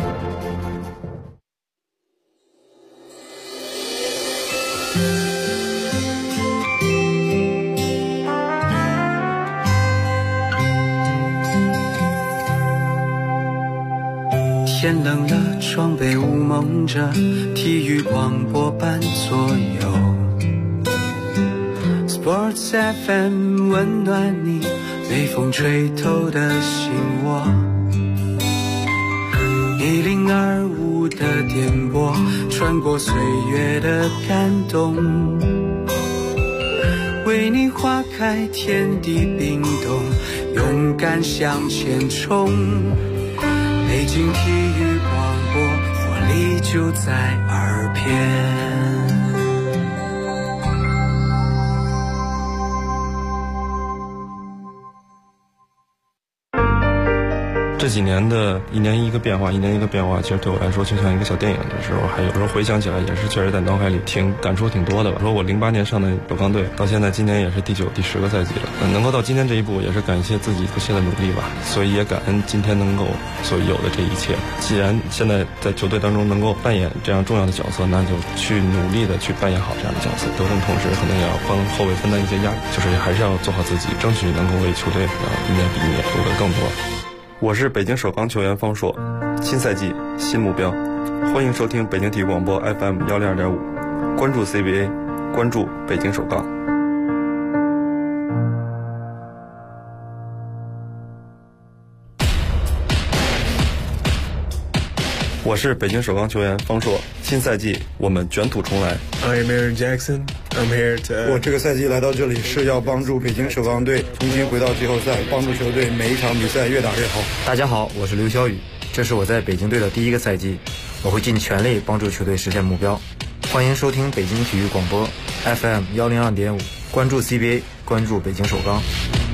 天冷了，窗被雾蒙着，体育广播伴左右。Sports FM 温暖你，被风吹透的心窝。1025的电波，穿过岁月的感动，为你划开天地冰冻，勇敢向前冲。北京体育广播，活力就在耳边。 这几年的一年一个变化，其实对我来说就像一个小电影的时候，还有时候回想起来也是确实在脑海里感触挺多的吧。说我08年上的首钢队，到现在今年也是第9、第10个赛季了，能够到今天这一步，也是感谢自己不懈的努力吧。所以也感恩今天能够所有的这一切。既然现在在球队当中能够扮演这样重要的角色，那就去努力的去扮演好这样的角色。得分同时可能也要帮后卫分担一些压力，就是还是要做好自己，争取能够为球队一年比一年夺得更多。我是北京首钢球员方硕，新赛季新目标，欢迎收听北京体育广播 FM 102.5，关注 CBA， 关注北京首钢。我是北京首钢球员方硕，新赛季我们卷土重来。 I'm Aaron Jackson. I'm here to. 我这个赛季来到这里是要帮助北京首钢队重新回到季后赛，帮助球队每一场比赛越打越好。 大家好，我是刘晓宇，这是我在北京队的第1个赛季，我会尽全力帮助球队实现目标。欢迎收听北京体育广播 FM 102.5，关注 CBA， 关注北京首钢。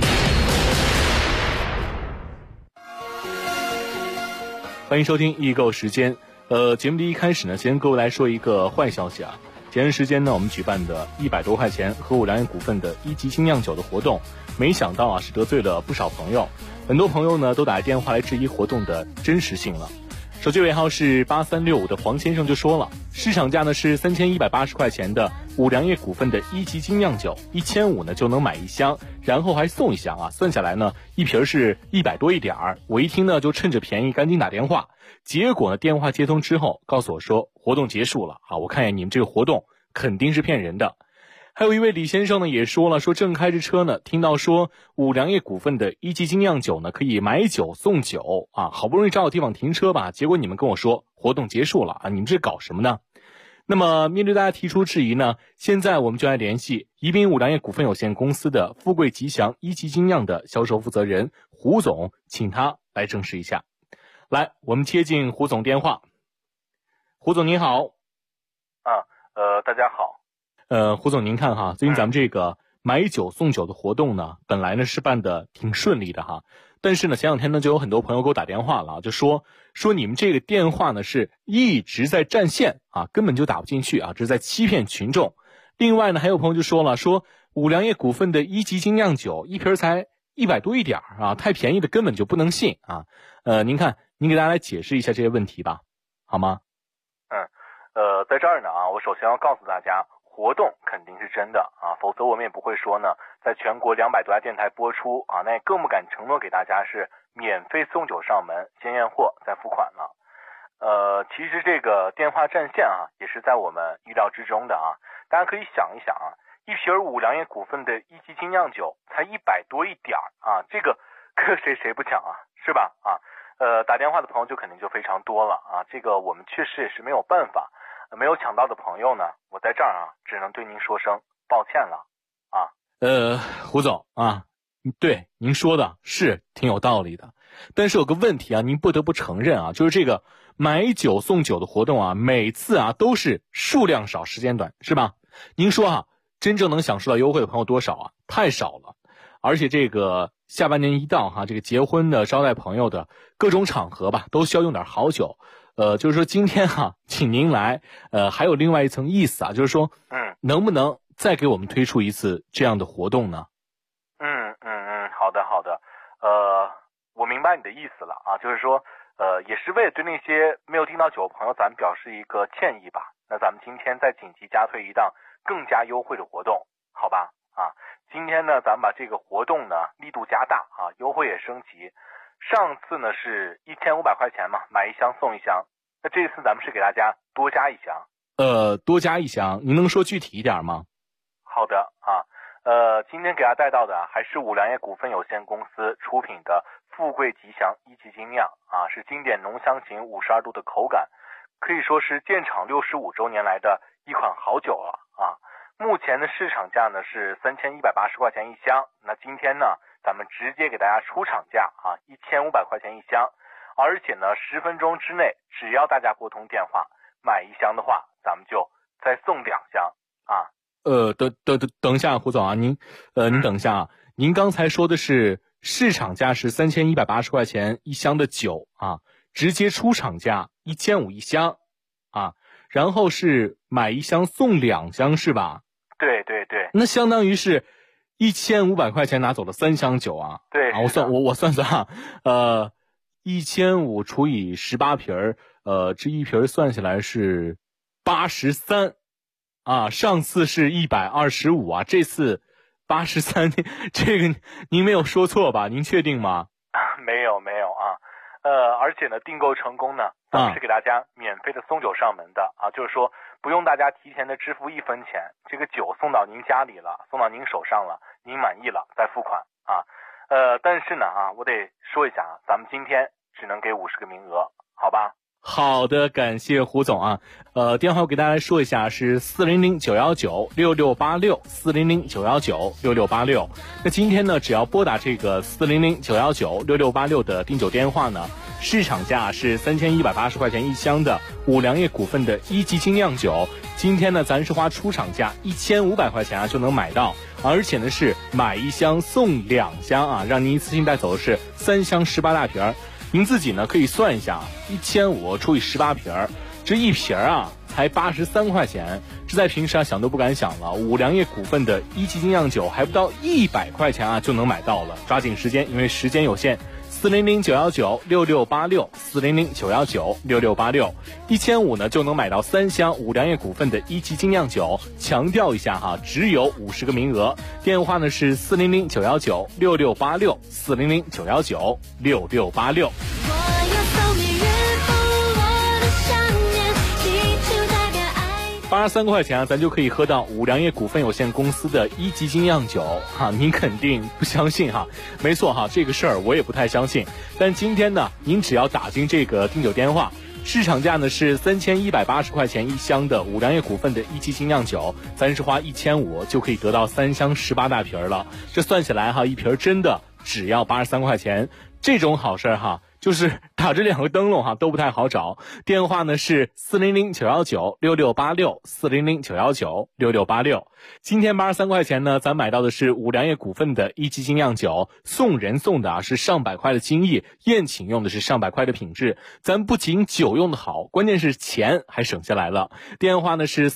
欢迎收听易购时间。节目的一开始呢，先跟各位来说一个坏消息啊。前段时间呢，我们举办的100多块钱和5粮液股份的1级精酿酒的活动，没想到啊是得罪了不少朋友，很多朋友呢都打电话来质疑活动的真实性了。手机尾号是8365的黄先生就说了，市场价呢是3180块钱的5粮液股份的1级精酿酒，1500呢就能买1箱，然后还送1箱啊，算下来呢一瓶是100多一点儿。我一听呢就趁着便宜赶紧打电话，结果呢电话接通之后告诉我说活动结束了啊，我看见你们这个活动肯定是骗人的。 还有一位李先生呢也说了，说正开着车呢，听到说五粮液股份的一级精酿酒呢可以买酒送酒啊，好不容易找到地方停车吧，结果你们跟我说活动结束了啊，你们这搞什么呢？那么面对大家提出质疑呢，现在我们就来联系宜宾五粮液股份有限公司的富贵吉祥一级精酿的销售负责人胡总，请他来证实一下。来，我们接进胡总电话。胡总您好。 大家好。 胡总您看哈，最近咱们这个买酒送酒的活动呢，本来呢是办的挺顺利的哈，但是呢前两天呢就有很多朋友给我打电话了，就说你们这个电话呢是一直在占线啊，根本就打不进去啊，这是在欺骗群众。另外呢还有朋友就说了，说五粮液股份的一级精酿酒一瓶才100多一点啊，太便宜的根本就不能信啊。您看您给大家来解释一下这些问题吧，好吗？ 在这儿呢啊，我首先要告诉大家，活动肯定是真的啊，否则我们也不会说呢，在全国200多家电台播出啊，那也更不敢承诺给大家是免费送酒上门，先验货再付款了。其实这个电话占线啊，也是在我们意料之中的啊。大家可以想一想啊，一瓶五粮液股份的一级精酿酒才100多一点啊，这个谁不抢啊，是吧？啊，打电话的朋友就肯定就非常多了啊，这个我们确实也是没有办法。没有抢到的朋友呢，我在这儿啊，只能对您说声抱歉了啊。 胡总啊，对您说的是挺有道理的，但是有个问题啊，您不得不承认啊，就是这个买酒送酒的活动啊，每次啊都是数量少时间短，是吧？您说啊，真正能享受到优惠的朋友多少啊？太少了。而且这个下半年一到哈，这个结婚的、招待朋友的各种场合吧，都需要用点好酒。就是说今天哈，请您来，还有另外一层意思啊，就是说，能不能再给我们推出一次这样的活动呢？ 好的，我明白你的意思了啊，就是说，也是为了对那些没有订到酒的朋友，咱们表示一个歉意吧。那咱们今天再紧急加推一档更加优惠的活动，好吧？啊，今天呢，咱们把这个活动呢力度加大啊，优惠也升级。上次呢是1500块钱嘛，买一箱送一箱。那这次咱们是给大家多加一箱。 多加一箱，您能说具体一点吗？ 好的啊，今天给大家带到的还是五粮液股份有限公司出品的富贵吉祥一级精酿啊，是经典浓香型52度的口感，可以说是建厂65周年来的一款好酒了啊。目前的市场价呢是3180块钱一箱，那今天呢咱们直接给大家出厂价啊，1500块钱一箱，而且呢10分钟之内，只要大家拨通电话买一箱的话，咱们就再送2箱啊。 等一下，胡总啊，您等一下啊，您刚才说的是市场价是3180块钱一箱的酒啊，直接出厂价1500一箱啊，然后是买一箱送2箱是吧？ 对， 那相当于是1500块钱拿走了3箱酒啊。 对啊，我算啊，1500除以18瓶这一瓶算下来是83啊，上次是125啊，这次83，这个您没有说错吧？您确定吗？ 没有啊，而且呢订购成功呢，咱们是给大家免费的送酒上门的啊，就是说不用大家提前的支付1分钱，这个酒送到您家里了，送到您手上了，您满意了再付款啊。但是呢啊，我得说一下啊，咱们今天只能给50个名额，好吧？ 好的，感谢胡总啊。电话我给大家来说一下，是400-919-6686，400-919-6686。那今天呢，只要拨打这个400-919-6686的订酒电话呢，市场价是3180块钱一箱的五粮液股份的一级精酿酒，今天呢，咱是花出厂价1500块钱啊就能买到，而且呢是买一箱送2箱啊，让您一次性带走的是3箱18大瓶。您自己呢可以算一下，1500除以18瓶，这一瓶啊才83块钱，这在平时啊想都不敢想了。五粮液股份的一级精酿酒还不到100块钱啊就能买到了，抓紧时间，因为时间有限。400-919-6686，400-919-6686，1500呢就能买到3箱五粮液股份的一级精酿酒。强调一下哈，只有50个名额。电话呢是400-919-6686，400-919-6686。 83块钱啊，咱就可以喝到五粮液股份有限公司的1级精酿酒哈，您肯定不相信哈？没错哈，这个事儿我也不太相信。但今天呢，您只要打进这个订酒电话，市场价呢是3180块钱一箱的五粮液股份的1级精酿酒，咱是花1500就可以得到3箱18大瓶了。这算起来哈，一瓶真的只要83块钱，这种好事哈。就是打这2个灯笼哈都不太好找，电话呢是400-919-6686，400-919-6686。今天83块钱呢，咱买到的是五粮液股份的1级精酿酒，送人送的是上百块的精益，宴请用的是上百块的品质。咱不仅酒用的好，关键是钱还省下来了。电话呢是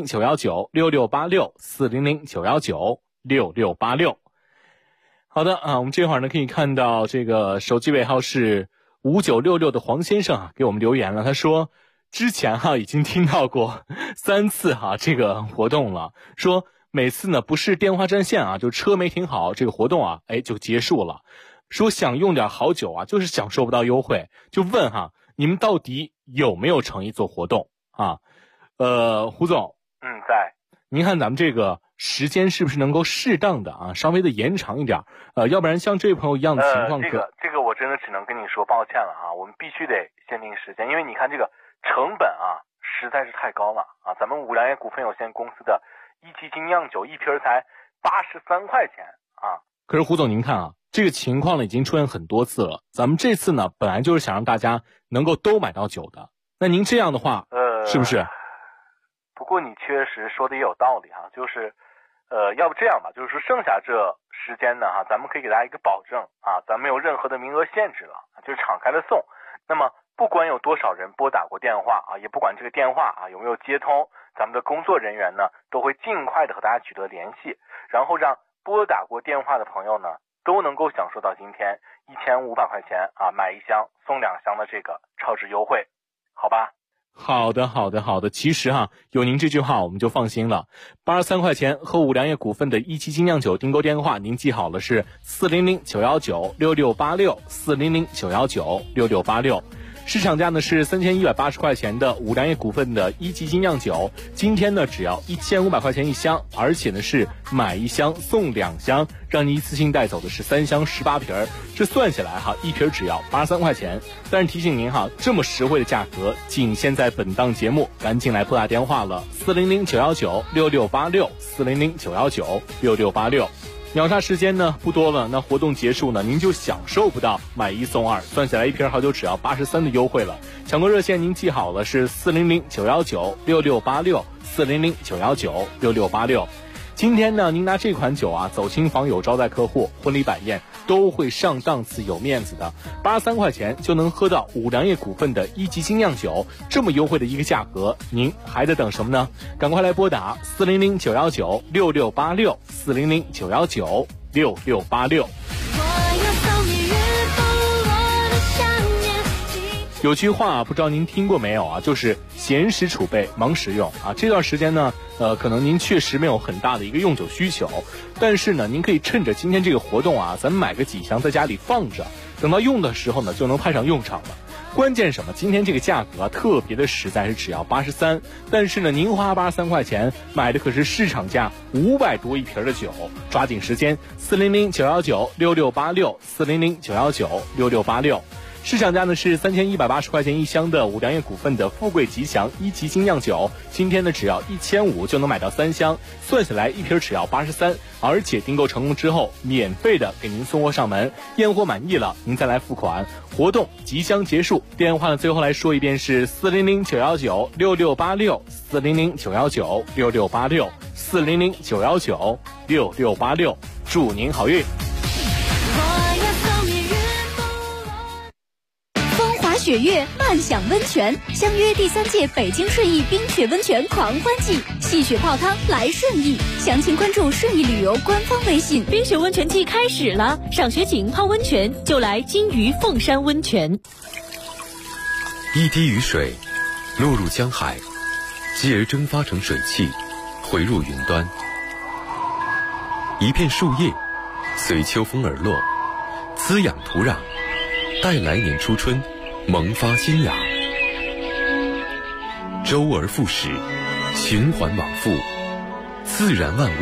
400-919-6686，400-919-6686。好的啊，我们这会儿呢可以看到这个手机尾号是5966的黄先生啊给我们留言了，他说之前哈已经听到过3次哈这个活动了，说每次呢不是电话占线啊，就车没停好，这个活动啊就结束了。说想用点好酒啊，就是享受不到优惠，就问哈你们到底有没有诚意做活动啊？胡总， 在。 您看咱们这个时间是不是能够适当的啊，稍微的延长一点？要不然像这位朋友一样的情况， 这个我真的只能跟你说抱歉了啊，我们必须得限定时间，因为你看这个成本啊实在是太高了啊，咱们五粮液股份有限公司的1级精酿酒一瓶才83块钱啊。 可是胡总您看啊，这个情况呢已经出现很多次了，咱们这次呢本来就是想让大家能够都买到酒的，那您这样的话是不是？ 不过你确实说的也有道理哈，就是要不这样吧，就是说剩下这时间呢哈，咱们可以给大家一个保证啊，咱没有任何的名额限制了，就是敞开的送。那么不管有多少人拨打过电话啊，也不管这个电话啊有没有接通，咱们的工作人员呢都会尽快的和大家取得联系，然后让拨打过电话的朋友呢都能够享受到今天1500块钱啊买1箱送2箱的这个超值优惠，好吧？ 好的。其实哈，有您这句话我们就放心了。83块钱和五粮液股份的1级精酿酒订购电话，您记好了是400-919-6686，400-919-6686。市场价呢是3180块钱的五粮液股份的1级精酿酒，今天呢只要1500块钱一箱，而且呢是买1箱送2箱，让你一次性带走的是3箱18瓶，这算下来哈，一瓶只要83块钱。但是提醒您哈，这么实惠的价格仅限在本档节目，赶紧来拨打电话了，400-919-6686，400-919-6686。秒杀时间呢不多了，那活动结束呢，您就享受不到买1送2，算下来一瓶好酒只要83的优惠了。抢购热线您记好了是400-919-6686，400-919-6686。今天呢，您拿这款酒啊走亲访友、招待客户、婚礼摆宴都会上档次、有面子的。83块钱就能喝到五粮液股份的1级精酿酒，这么优惠的一个价格，您还得等什么呢？赶快来拨打400-919-6686，400-919-6686。有句话不知道您听过没有啊，就是闲时储备，忙时用啊。这段时间呢，可能您确实没有很大的一个用酒需求，但是呢，您可以趁着今天这个活动啊，咱们买个几箱在家里放着，等到用的时候呢，就能派上用场了。关键什么？今天这个价格特别的实在，是只要83，但是呢，您花83块钱买的可是市场价500多一瓶的酒，抓紧时间，400-919-6686，400-919-6686。市场价呢是3180块钱一箱的五粮液股份的富贵吉祥1级精酿酒，今天呢只要1500就能买到3箱，算下来一瓶只要83，而且订购成功之后免费的给您送货上门，验货满意了您再来付款。活动即将结束，电话呢最后来说一遍是400-919-6686，400-919-6686，400-919-6686，祝您好运。 雪月漫享温泉，相约第3届北京顺义冰雪温泉狂欢季，戏雪泡汤来顺义，详情关注顺义旅游官方微信。 冰雪温泉季开始了，赏雪景泡温泉就来金鱼凤山温泉。 一滴雨水落入江海，继而蒸发成水汽，回入云端。一片树叶随秋风而落，滋养土壤，待来年初春萌发新芽。周而复始， 循环往复，自然万物